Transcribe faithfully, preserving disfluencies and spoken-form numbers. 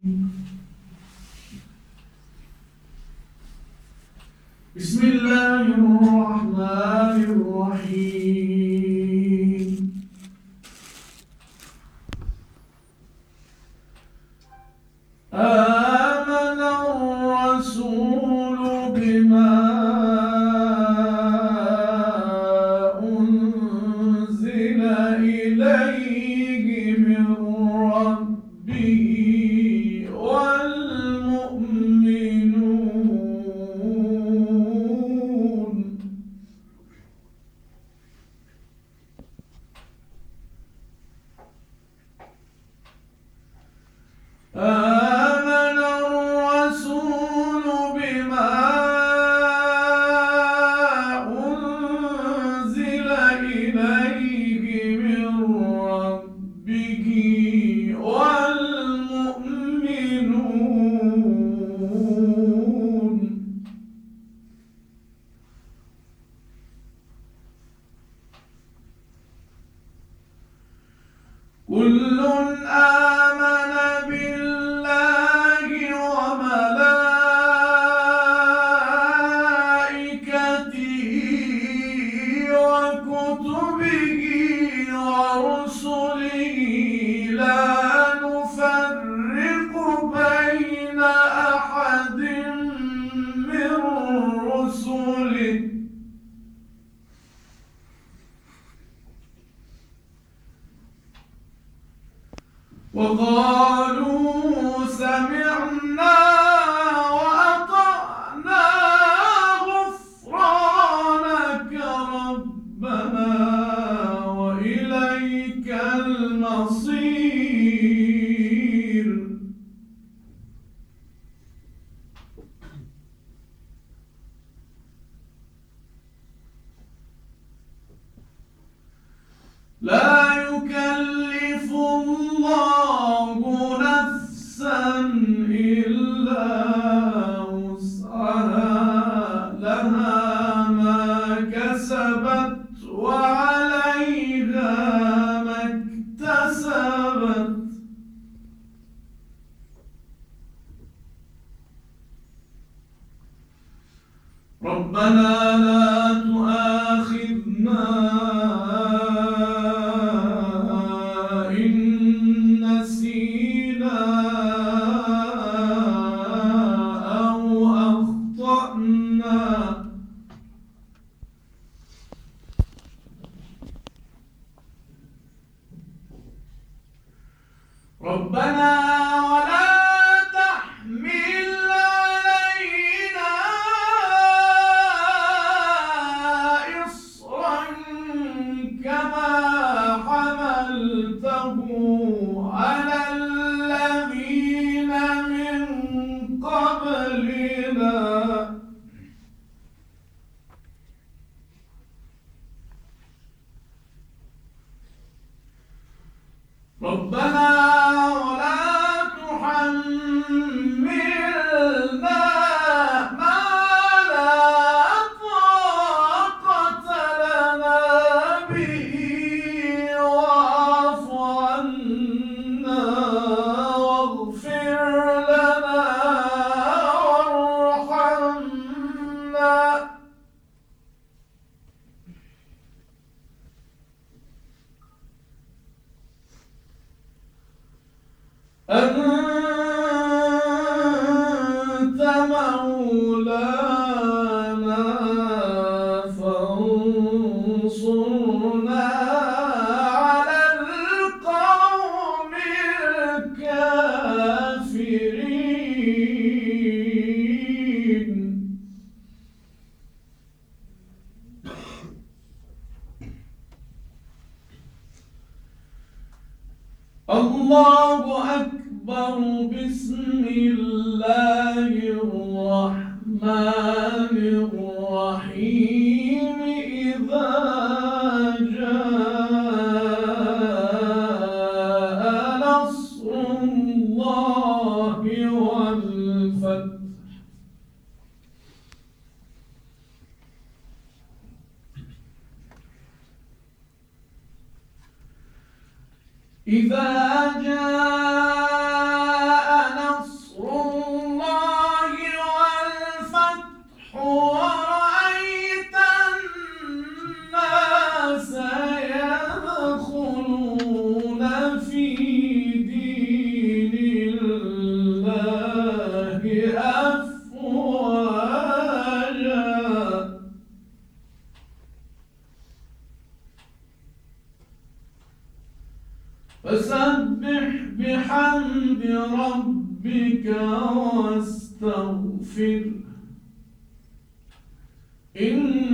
بسم الله الرحمن الرحيم. آمن الرسول بما أنزل إليه من ربه والمؤمنون آمن الرسول بما أنزل إليه من ربه والمؤمنون كل آمن بالله وملائكته وكتبه ورسله لا نفرق بين أحد من رسله وقالوا سمعنا وأطعنا غفرانك ربنا وإليك المصير. لا يكلف الله نفسا إلا وسعها لها ما كسبت وعليها ما اكتسبت ربنا لا تؤاخذنا إن نسينا أو أخطأنا ربنا ولا تحمل علينا إصرا كما حملته على الذين من قبلنا ربنا ولا تحملنا ما لا طاقة لنا به واعف عنا واغفر لنا وارحمنا أنت مولانا فانصرنا على القوم الكافرين. الله أكبر. بسم الله الرحمن الرحيم. إذا جاء نصر الله والفتح إذا جاء نصر فسبح بحمد ربك واستغفره إن